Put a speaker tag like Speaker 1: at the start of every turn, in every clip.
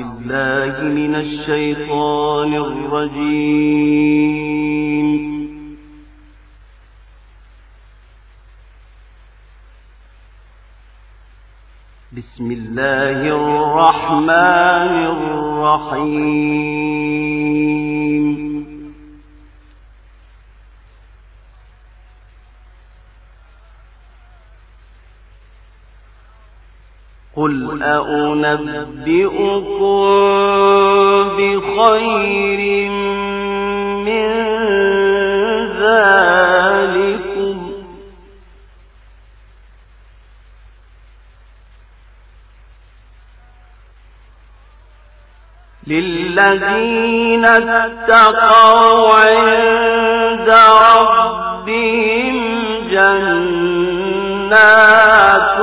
Speaker 1: بالله من الشيطان الرجيم. بسم الله الرحمن الرحيم. قل أنبئكم بخير من ذلكم للذين اتقوا عند ربهم جنات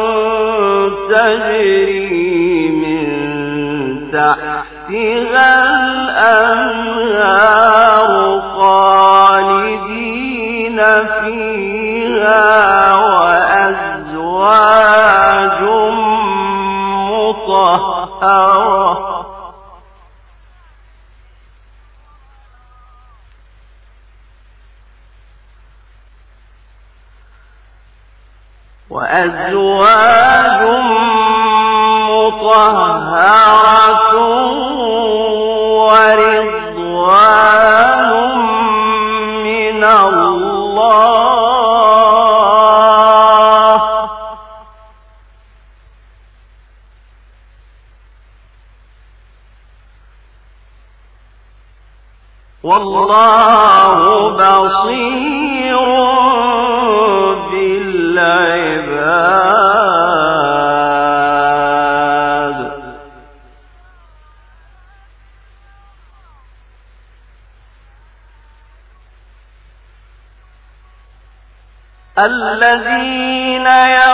Speaker 1: تجري من تحتها الأنهار خالدين فيها وأزواج مطهرة ورضوان من الله والله بصير بالعباد. الذين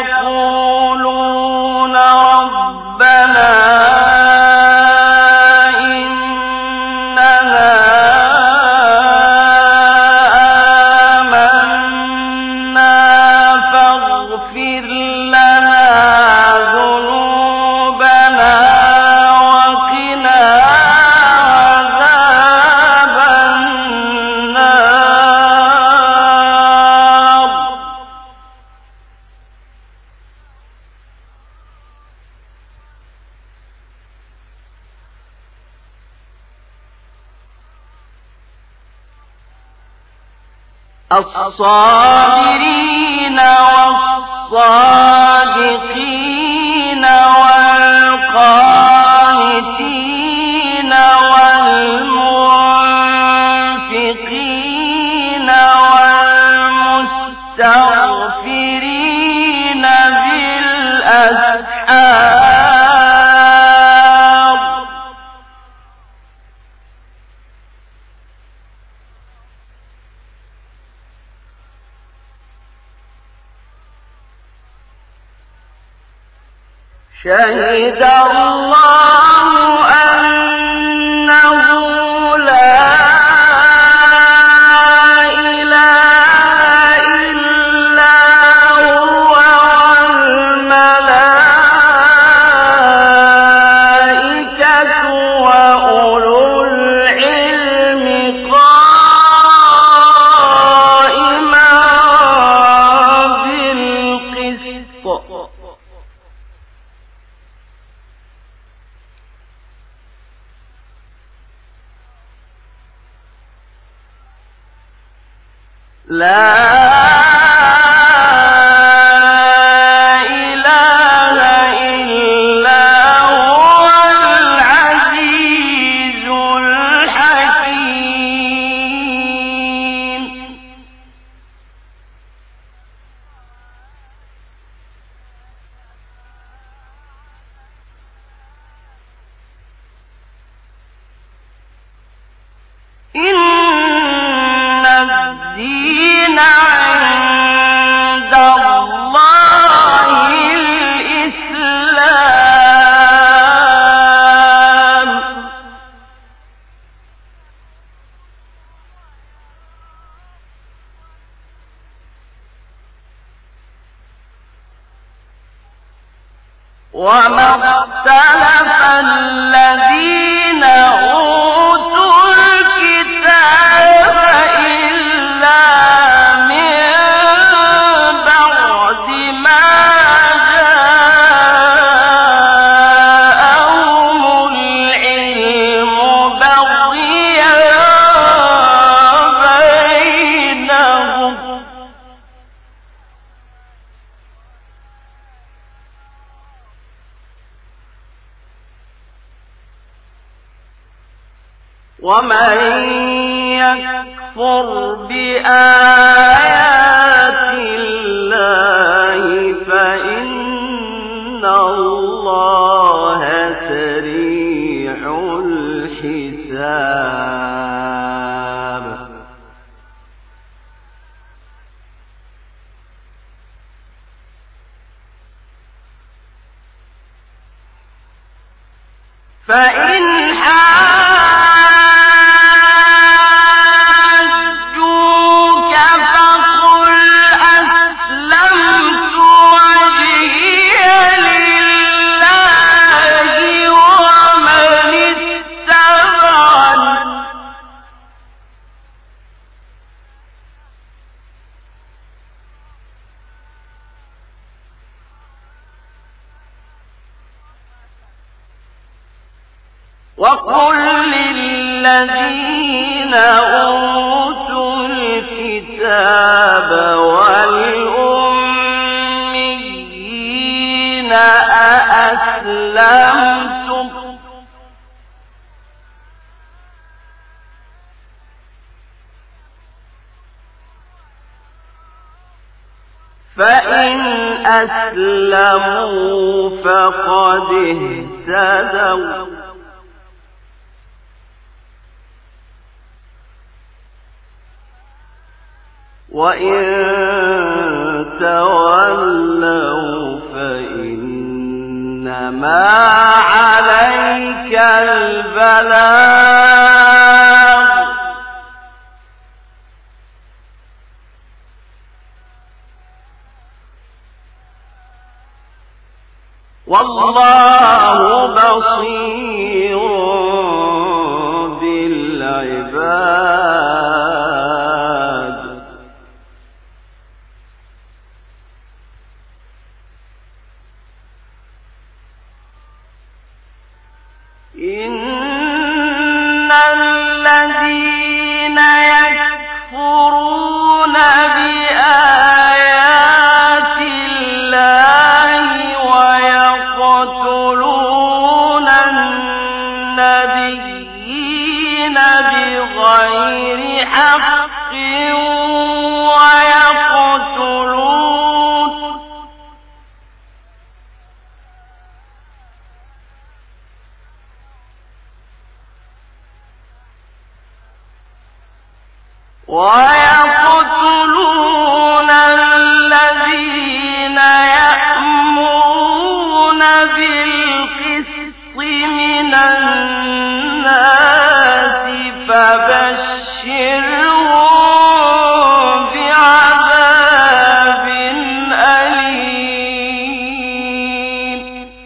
Speaker 1: يقولون ربنا الصابرين والصادقين والقانتين والمنفقين والمستغفرين بالأسحار شهد الله أنه لا إله إلا هو والملائكة وأولو العلم قائما بالقسط لا إله إلا هو العزيز الحكيم. إن الدين عند الله الإسلام. وما اختلف الذين ومن يكفر بآيات الله فإن الله سريع الحساب. فإن حاجوك فقل أسلمت وجهي لله ومن اتبعني وقل للذين أوتوا الكتاب والأميين أأسلمتم فإن أسلموا فقد اهتدوا وإن تولوا فإنما عليك البلاغ والله بصير بالعباد. إن الذين يكفرون بآيات الله ويقتلون النبيين بغير حق ويقتلون الذين يأمرون بالقسط من الناس فبشرهم بعذاب أليم.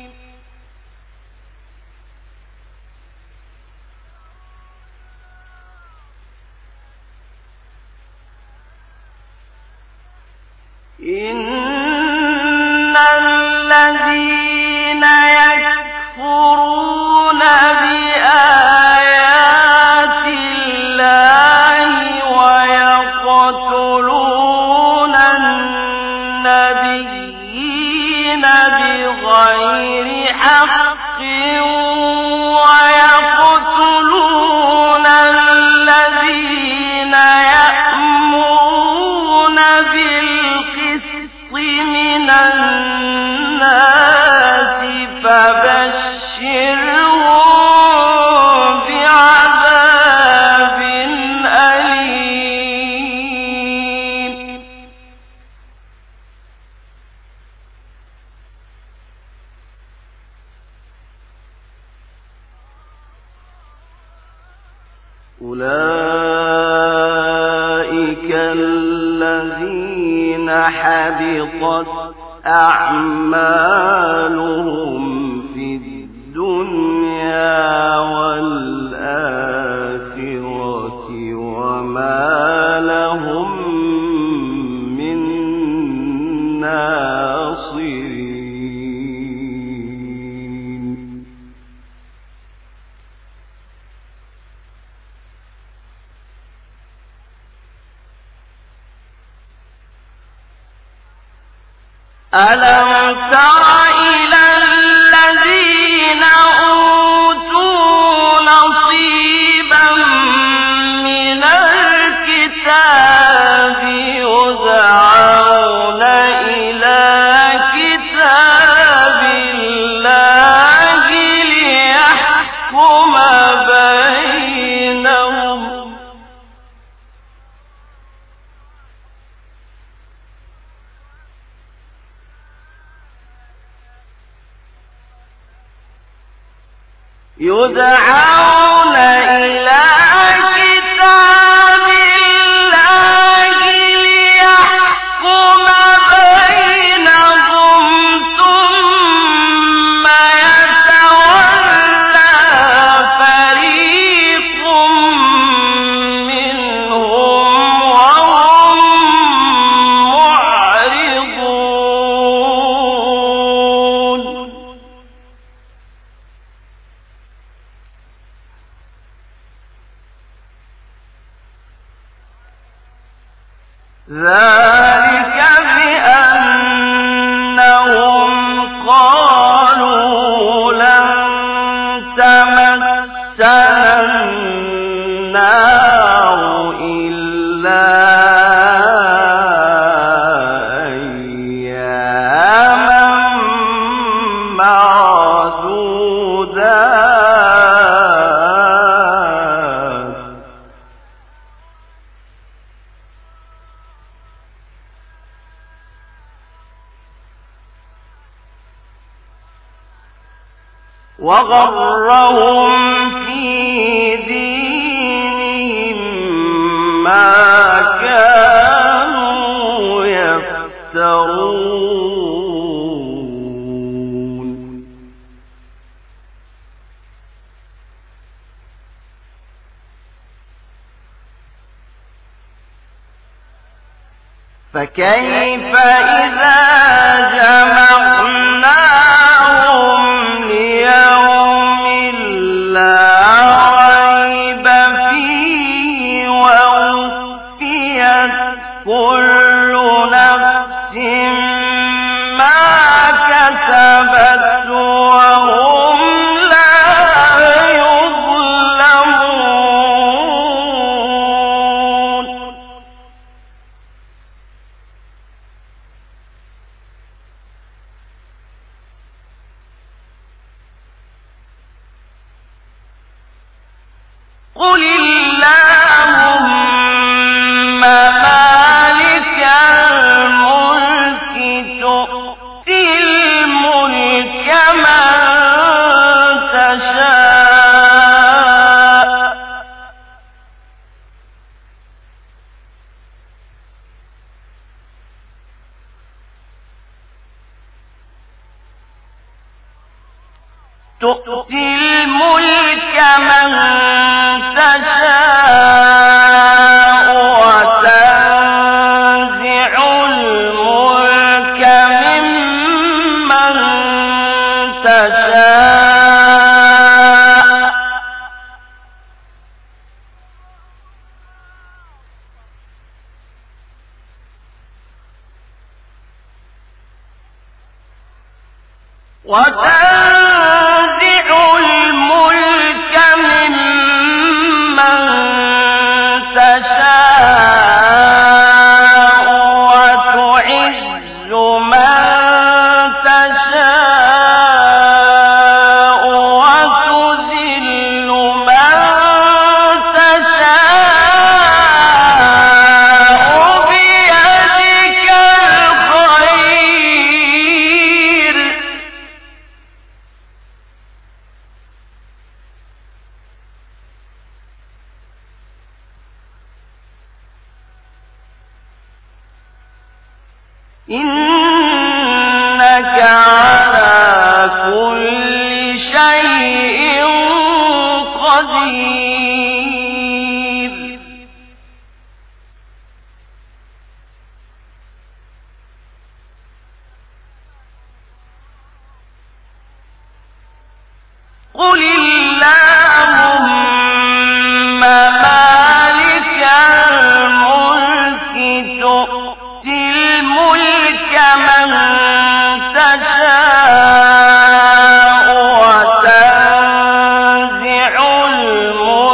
Speaker 1: إن الذين يكفرون بآيات الله ويقتلون النبيين بغير حق ويقتلون الذين يأمرون بالقسط من الناس فبشرهم بعذاب أليم. أولئك الذين حبطت أعمالهم في الدنيا والآخرة وما لهم من ناصرين. ألم تر إلى الذين أوتوا نصيبا بينهم يدعون إلى كتاب الله ليحكم بينهم ثم يتولى فريق منهم وهم معرضون ذلك بأنهم قالوا لن تمسنا النار إلا أياما معدودات وغرهم في دينهم ما كانوا يفترون فكيف إذا جمعناهم ليوم لا ريب فيه ووفيت كل نفس ما كسبت وهم لا يظلمون قل اللهم مالك الملك تؤتي الملك من تشاء تؤتي الملك من تشاء وتنزع الملك ممن تشاء وتنزع الملك ممن تشاء وتعز من تشاء وتذل من تشاء بيدك الخير إنك على كل شيء قدير قل اللهم مالك الملك تؤتي الملك من تشاء وتنزع الملك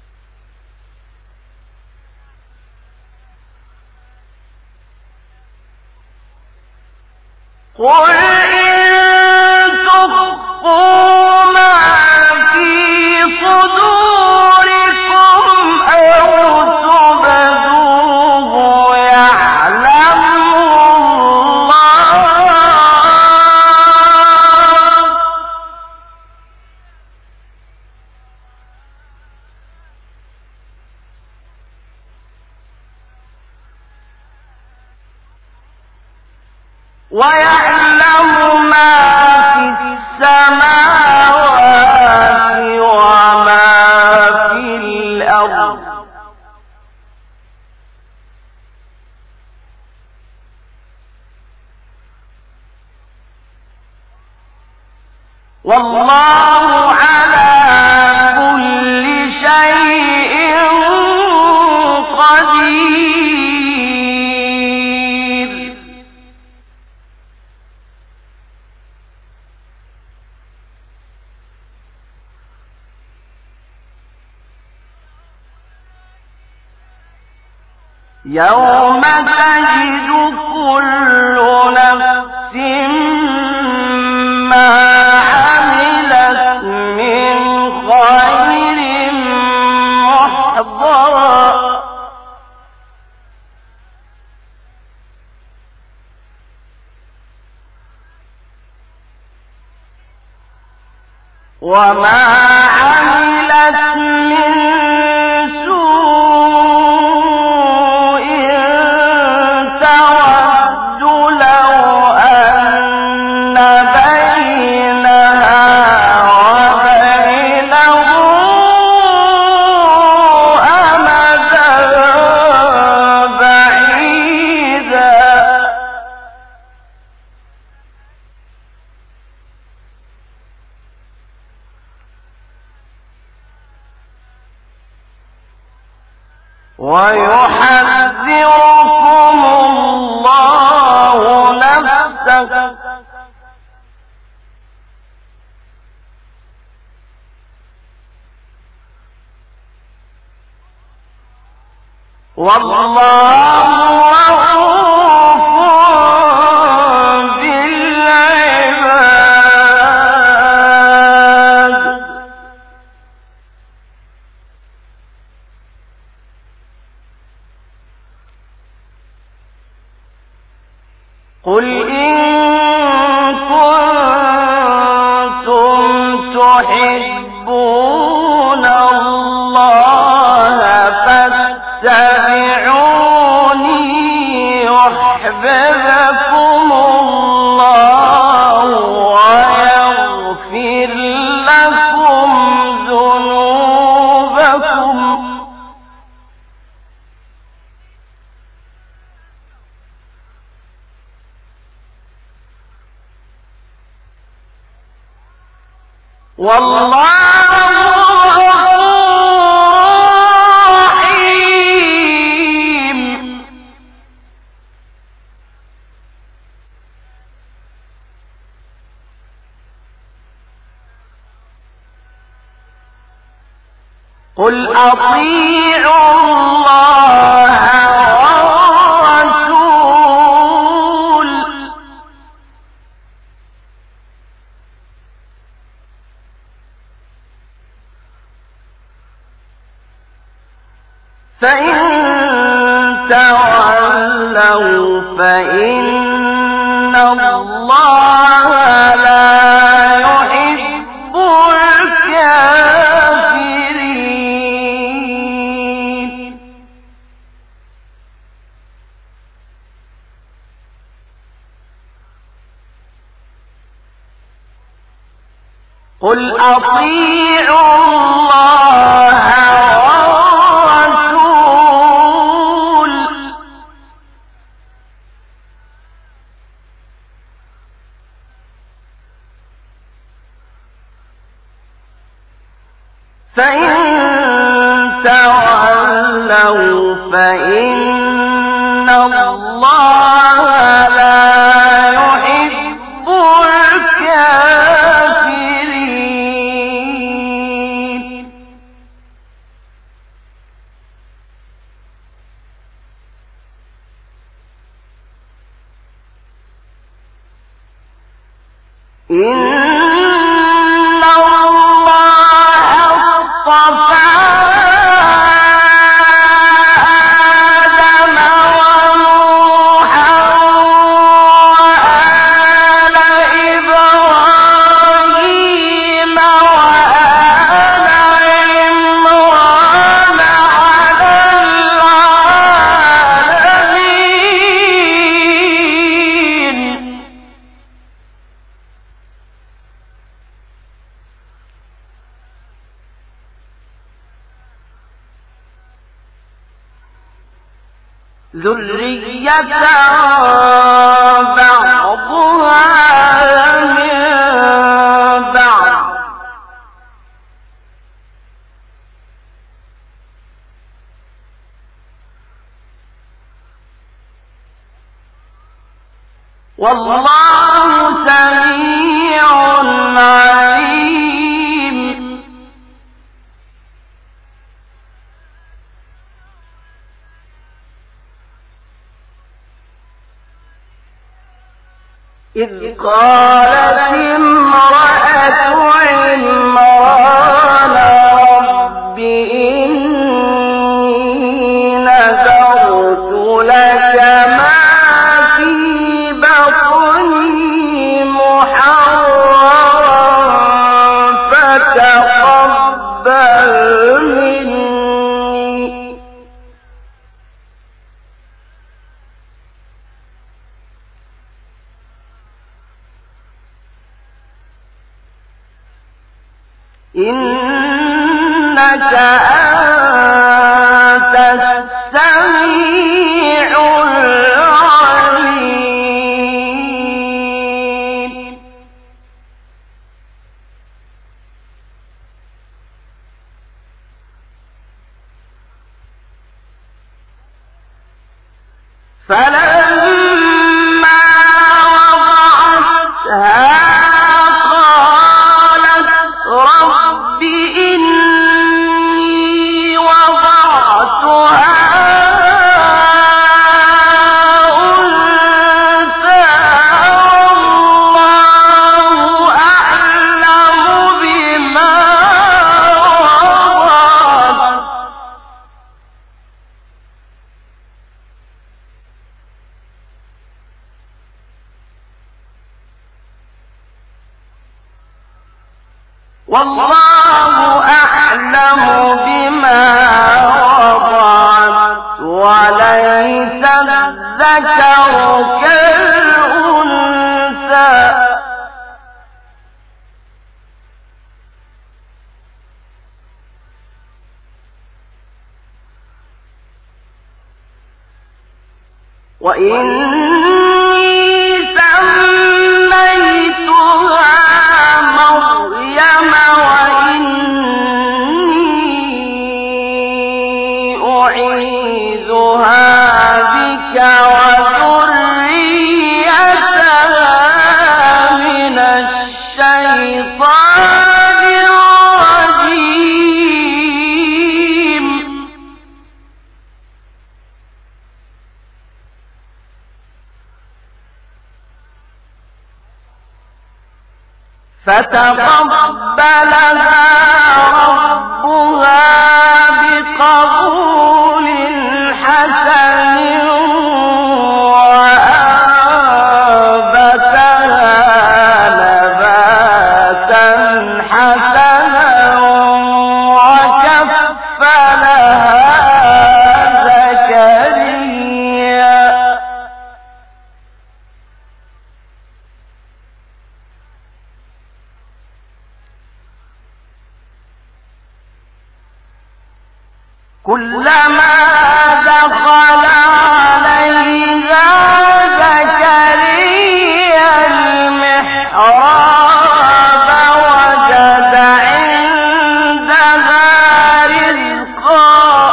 Speaker 1: قل إن تخفوا ما في صدوركم أو تبدوه يعلمه الله، ويعلم ما في السماوات وما في الأرض، والله على كل شيء قدير. يوم تجد كل نفس ما عملت من خير محضرا وما عملت من سوء تود لو أن بينها وبينه أمدا بعيدا ويحذركم الله نفسه والله رؤوف بالعباد. قل إن كنتم تحبون الله فاتبعوني يحببكم الله ويغفر لكم ذنوبكم والله رحيم. قل أطيعوا الله والرسول فإن تولوا فإن الله لا يحب الكافرين. قل أطيعوا الله والرسول فإن تولوا فإن الله لا يحب الكافرين. إن الله اصطفى آدم ونوحا وآل إبراهيم وآل عمران على العالمين. ذرية بعضها من بعض والله سميع عليم. إذ قالت امرأة عمران رب إني نذرت لك ما في بطني محررا فتقبل مني إنك أنت السميع العليم. فلما وضعتها رب إني وضعتها أنثى والله أعلم بما وضعت والله أعلم بما وضعت وليس الذكر كالأنثى وإني سميتها مريم وإني أعيذها بك وذريتها من الشيطان الرجيم. فتقبلها ربها بقبول حسن وأنبتها نباتا حسنا وكفلها زكريا كلما دخل عليها زكريا المحراب وجد عندها رزقا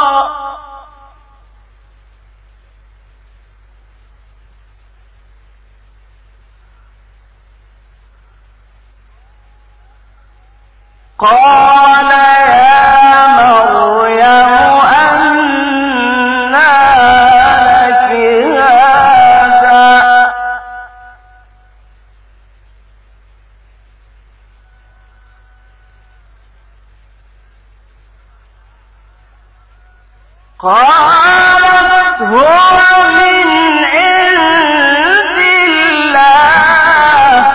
Speaker 1: قال يا مريم أنى لك هذا قالت هو من عند الله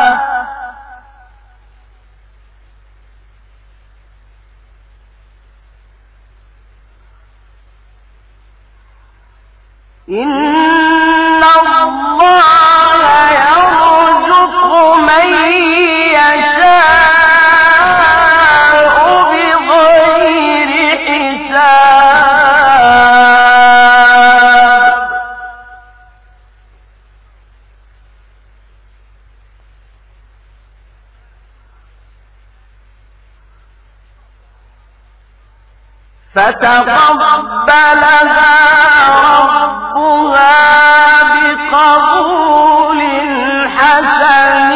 Speaker 1: إن الله يرزق من يشاء بغير حساب فتقبلها ربها بقبول حسن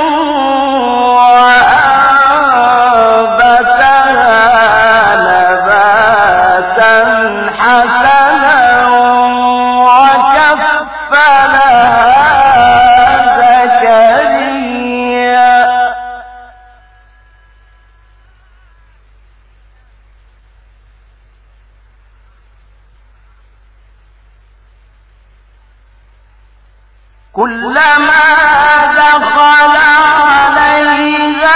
Speaker 1: وأنبتها نباتا حسنا وكفلها زكريا كلما دخل عليها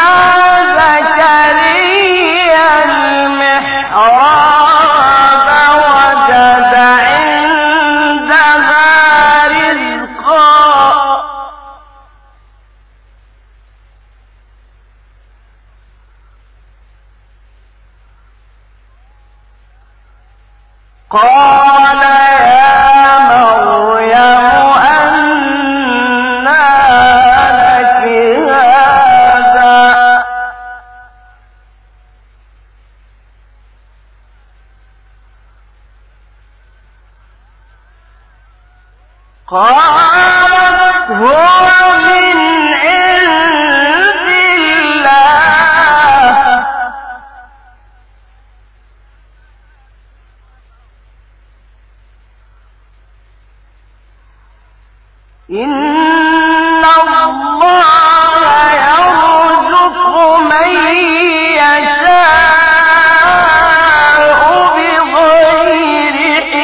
Speaker 1: زكريا المحراب وجد عندها رزقا قال يا مريم أنى لك هذا قالت هو من عند الله إن الله يرزق من يشاء بغير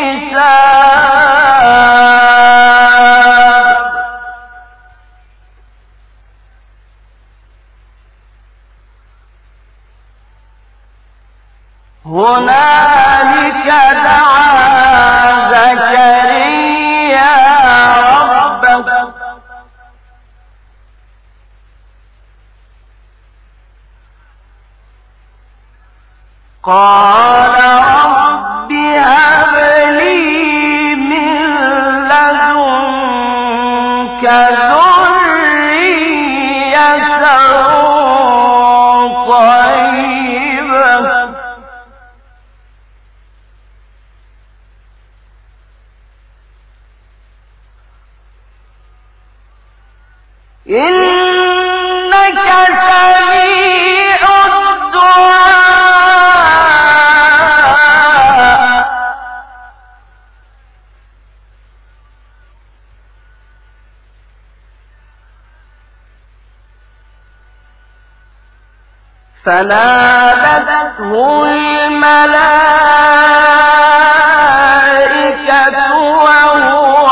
Speaker 1: حساب هنالك دعا زكريا ربه قال رب هب لي من لدنك ذرية طيبة إنك سميع الدعاء فنادته الملائكة وهو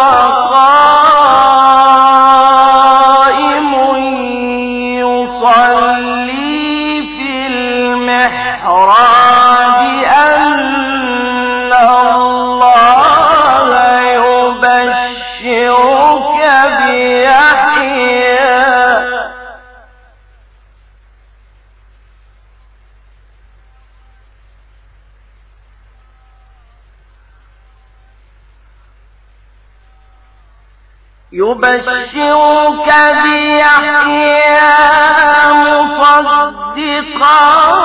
Speaker 1: قائم يصلي في المحراب أن الله يبشرك بيحيى مصدقا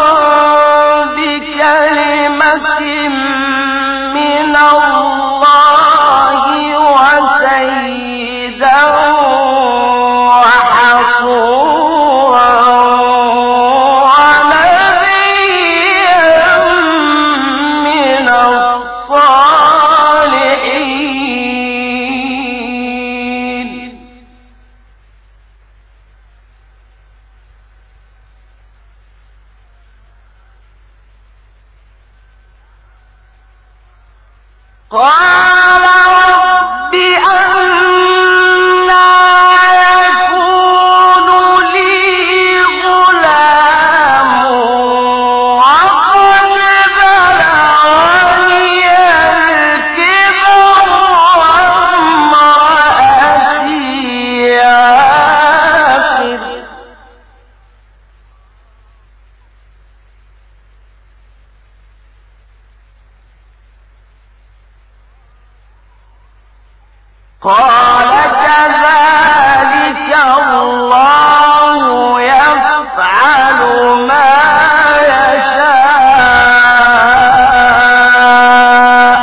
Speaker 1: بكلمة من الله وسيدا وحصورا ونبيا من الصالحين قال رب أنى يكون لي غلام وقد بلغني الكبر وامرأتي عاقر قال كذلك الله يفعل ما يشاء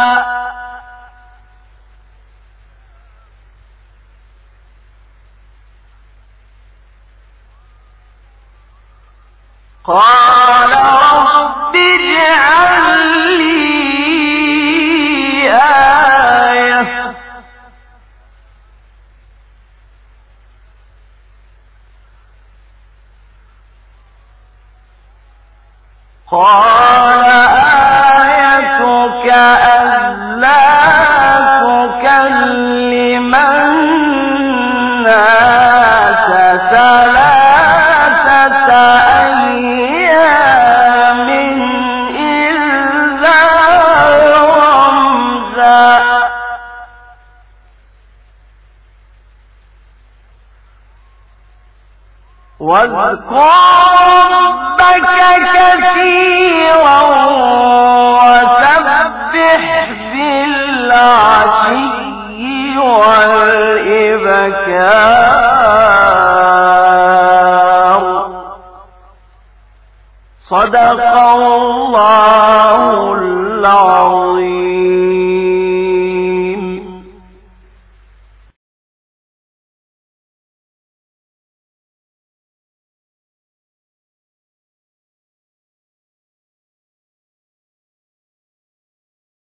Speaker 1: قال رب اجعل لي آية قال آيتك ألا تكلم الناس ثلاثة أيام إلا رمزا واذكر ربك كثيرا وسبح بالعشي والإبكار صدق الله العظيم.